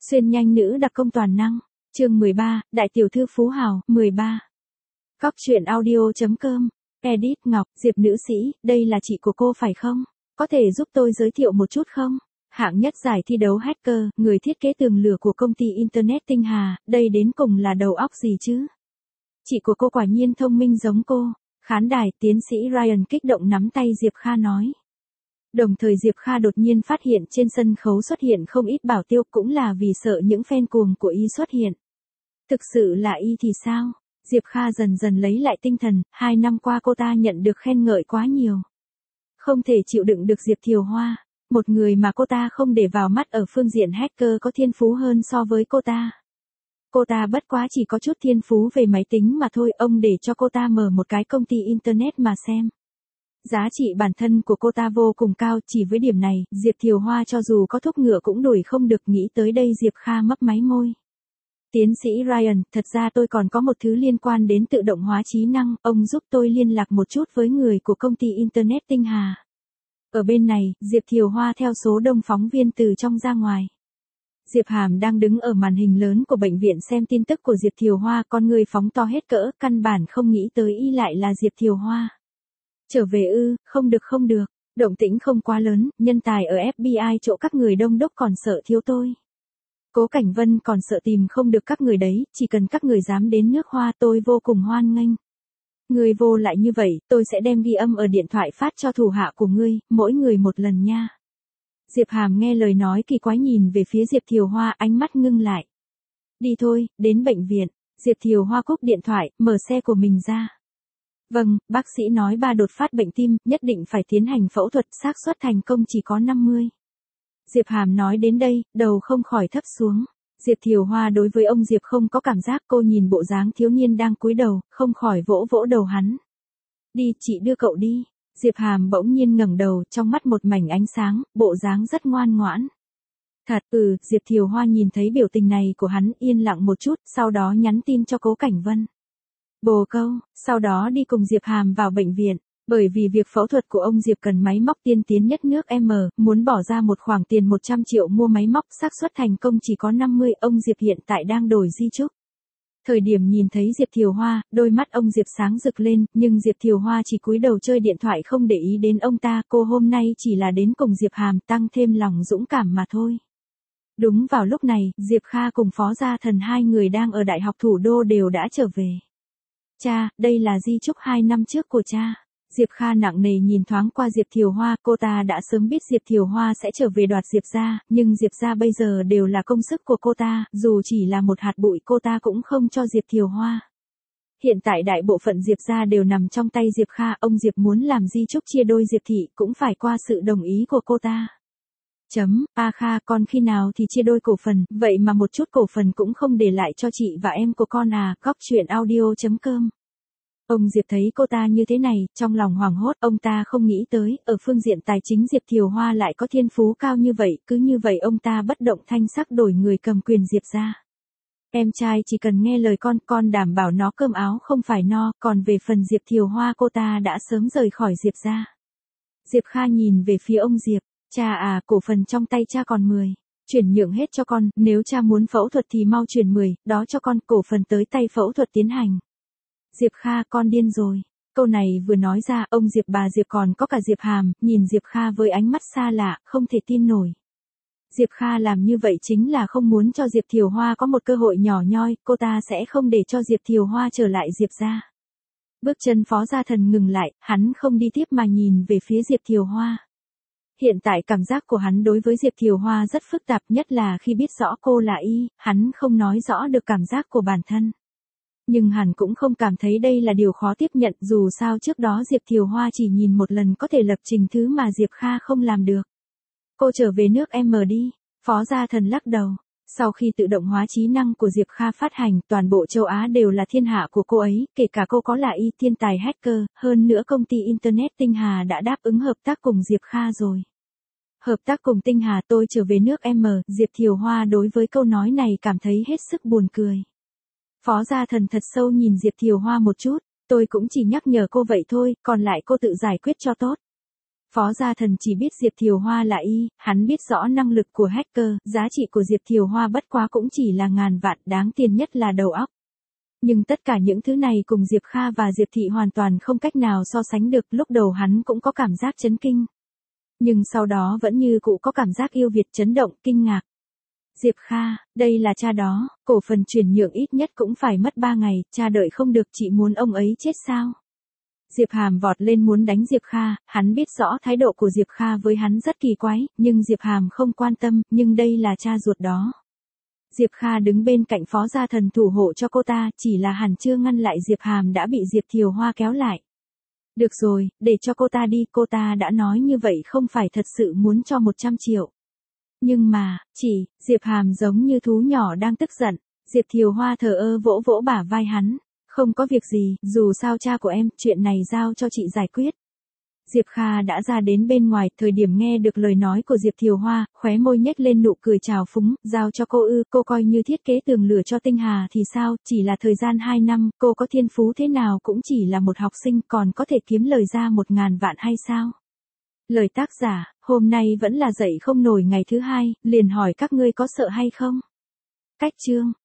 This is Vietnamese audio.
Xuyên nhanh nữ đặc công toàn năng, chương 13, Đại tiểu thư phú hào, 13. Góc truyện audio.com, edit Ngọc, Diệp nữ sĩ, đây là chị của cô phải không? Có thể giúp tôi giới thiệu một chút không? Hạng nhất giải thi đấu hacker, người thiết kế tường lửa của công ty Internet Tinh Hà, đây đến cùng là đầu óc gì chứ? Chị của cô quả nhiên thông minh giống cô. Khán đài, tiến sĩ Ryan kích động nắm tay Diệp Kha nói. Đồng thời Diệp Kha đột nhiên phát hiện trên sân khấu xuất hiện không ít bảo tiêu, cũng là vì sợ những fan cuồng của y xuất hiện. Thực sự là y thì sao? Diệp Kha dần dần lấy lại tinh thần, 2 năm qua cô ta nhận được khen ngợi quá nhiều. Không thể chịu đựng được Diệp Thiều Hoa, một người mà cô ta không để vào mắt ở phương diện hacker có thiên phú hơn so với cô ta. Cô ta bất quá chỉ có chút thiên phú về máy tính mà thôi, ông để cho cô ta mở một cái công ty Internet mà xem. Giá trị bản thân của cô ta vô cùng cao, chỉ với điểm này, Diệp Thiều Hoa cho dù có thúc ngựa cũng đuổi không được. Nghĩ tới đây Diệp Kha mấp máy môi. Tiến sĩ Ryan, thật ra tôi còn có một thứ liên quan đến tự động hóa trí năng, ông giúp tôi liên lạc một chút với người của công ty Internet Tinh Hà. Ở bên này, Diệp Thiều Hoa theo số đông phóng viên từ trong ra ngoài. Diệp Hàm đang đứng ở màn hình lớn của bệnh viện xem tin tức của Diệp Thiều Hoa, con người phóng to hết cỡ, căn bản không nghĩ tới y lại là Diệp Thiều Hoa. Trở về ư, không được, động tĩnh không quá lớn, nhân tài ở FBI chỗ các người đông đúc còn sợ thiếu tôi. Cố Cảnh Vân còn sợ tìm không được các người đấy, chỉ cần các người dám đến nước Hoa tôi vô cùng hoan nghênh. Người vô lại như vậy, tôi sẽ đem ghi âm ở điện thoại phát cho thủ hạ của ngươi, mỗi người một lần nha. Diệp Hàm nghe lời nói kỳ quái nhìn về phía Diệp Thiều Hoa, ánh mắt ngưng lại. Đi thôi, đến bệnh viện. Diệp Thiều Hoa cúp điện thoại, mở xe của mình ra. Vâng, bác sĩ nói ba đột phát bệnh tim, nhất định phải tiến hành phẫu thuật, xác suất thành công chỉ có 50. Diệp Hàm nói đến đây, đầu không khỏi thấp xuống. Diệp Thiều Hoa đối với ông Diệp không có cảm giác, cô nhìn bộ dáng thiếu niên đang cúi đầu, không khỏi vỗ vỗ đầu hắn. Đi, chị đưa cậu đi. Diệp Hàm bỗng nhiên ngẩng đầu, trong mắt một mảnh ánh sáng, bộ dáng rất ngoan ngoãn. Thật, Diệp Thiều Hoa nhìn thấy biểu tình này của hắn, yên lặng một chút, sau đó nhắn tin cho Cố Cảnh Vân. Bồ câu, sau đó đi cùng Diệp Hàm vào bệnh viện, bởi vì việc phẫu thuật của ông Diệp cần máy móc tiên tiến nhất nước M, muốn bỏ ra một khoản tiền 100 triệu mua máy móc, xác suất thành công chỉ có 50, ông Diệp hiện tại đang đổi di chúc. Thời điểm nhìn thấy Diệp Thiều Hoa, đôi mắt ông Diệp sáng rực lên, nhưng Diệp Thiều Hoa chỉ cúi đầu chơi điện thoại không để ý đến ông ta, cô hôm nay chỉ là đến cùng Diệp Hàm tăng thêm lòng dũng cảm mà thôi. Đúng vào lúc này, Diệp Kha cùng Phó Gia Thần hai người đang ở Đại học Thủ đô đều đã trở về. Cha, đây là di chúc 2 năm trước của cha. Diệp Kha nặng nề nhìn thoáng qua Diệp Thiều Hoa, cô ta đã sớm biết Diệp Thiều Hoa sẽ trở về đoạt Diệp gia, nhưng Diệp gia bây giờ đều là công sức của cô ta, dù chỉ là một hạt bụi cô ta cũng không cho Diệp Thiều Hoa. Hiện tại đại bộ phận Diệp gia đều nằm trong tay Diệp Kha, ông Diệp muốn làm di chúc chia đôi Diệp thị cũng phải qua sự đồng ý của cô ta. A Kha, con khi nào thì chia đôi cổ phần, vậy mà một chút cổ phần cũng không để lại cho chị và em của con à, góc truyện audio.com. Ông Diệp thấy cô ta như thế này, trong lòng hoảng hốt, ông ta không nghĩ tới, ở phương diện tài chính Diệp Thiều Hoa lại có thiên phú cao như vậy, cứ như vậy ông ta bất động thanh sắc đổi người cầm quyền Diệp ra. Em trai chỉ cần nghe lời con đảm bảo nó cơm áo không phải no, còn về phần Diệp Thiều Hoa cô ta đã sớm rời khỏi Diệp ra. Diệp Kha nhìn về phía ông Diệp, cha à, cổ phần trong tay cha còn 10. Chuyển nhượng hết cho con, nếu cha muốn phẫu thuật thì mau chuyển 10, đó cho con, cổ phần tới tay phẫu thuật tiến hành. Diệp Kha, con điên rồi. Câu này vừa nói ra, ông Diệp bà Diệp còn có cả Diệp Hàm, nhìn Diệp Kha với ánh mắt xa lạ, không thể tin nổi. Diệp Kha làm như vậy chính là không muốn cho Diệp Thiều Hoa có một cơ hội nhỏ nhoi, cô ta sẽ không để cho Diệp Thiều Hoa trở lại Diệp ra. Bước chân Phó Gia Thần ngừng lại, hắn không đi tiếp mà nhìn về phía Diệp Thiều Hoa. Hiện tại cảm giác của hắn đối với Diệp Thiều Hoa rất phức tạp, nhất là khi biết rõ cô là y, hắn không nói rõ được cảm giác của bản thân. Nhưng hắn cũng không cảm thấy đây là điều khó tiếp nhận, dù sao trước đó Diệp Thiều Hoa chỉ nhìn một lần có thể lập trình thứ mà Diệp Kha không làm được. Cô trở về nước M đi, Phó Gia Thần lắc đầu. Sau khi tự động hóa trí năng của Diệp Kha phát hành, toàn bộ châu Á đều là thiên hạ của cô ấy, kể cả cô có là y thiên tài hacker, hơn nữa công ty Internet Tinh Hà đã đáp ứng hợp tác cùng Diệp Kha rồi. Hợp tác cùng Tinh Hà, tôi trở về nước M, Diệp Thiều Hoa đối với câu nói này cảm thấy hết sức buồn cười. Phó Gia Thần thật sâu nhìn Diệp Thiều Hoa một chút, tôi cũng chỉ nhắc nhở cô vậy thôi, còn lại cô tự giải quyết cho tốt. Phó Gia Thần chỉ biết Diệp Thiều Hoa là y, hắn biết rõ năng lực của hacker, giá trị của Diệp Thiều Hoa bất quá cũng chỉ là ngàn vạn, đáng tiền nhất là đầu óc. Nhưng tất cả những thứ này cùng Diệp Kha và Diệp Thị hoàn toàn không cách nào so sánh được, lúc đầu hắn cũng có cảm giác chấn kinh. Nhưng sau đó vẫn như cũ có cảm giác yêu Việt, chấn động, kinh ngạc. Diệp Kha, đây là cha đó, cổ phần chuyển nhượng ít nhất cũng phải mất 3 ngày, cha đợi không được, chị muốn ông ấy chết sao? Diệp Hàm vọt lên muốn đánh Diệp Kha, hắn biết rõ thái độ của Diệp Kha với hắn rất kỳ quái, nhưng Diệp Hàm không quan tâm, nhưng đây là cha ruột đó. Diệp Kha đứng bên cạnh Phó Gia Thần thủ hộ cho cô ta, chỉ là hắn chưa ngăn lại Diệp Hàm đã bị Diệp Thiều Hoa kéo lại. Được rồi, để cho cô ta đi, cô ta đã nói như vậy không phải thật sự muốn cho 100 triệu. Nhưng mà, Diệp Hàm giống như thú nhỏ đang tức giận, Diệp Thiều Hoa thờ ơ vỗ vỗ bả vai hắn. Không có việc gì, dù sao cha của em, chuyện này giao cho chị giải quyết. Diệp Kha đã ra đến bên ngoài, thời điểm nghe được lời nói của Diệp Thiều Hoa, khóe môi nhếch lên nụ cười trào phúng, giao cho cô ư, cô coi như thiết kế tường lửa cho Tinh Hà thì sao, chỉ là thời gian 2 năm, cô có thiên phú thế nào cũng chỉ là một học sinh, còn có thể kiếm lời ra 1.000 vạn hay sao? Lời tác giả, hôm nay vẫn là dậy không nổi ngày thứ 2, liền hỏi các ngươi có sợ hay không? Cách chương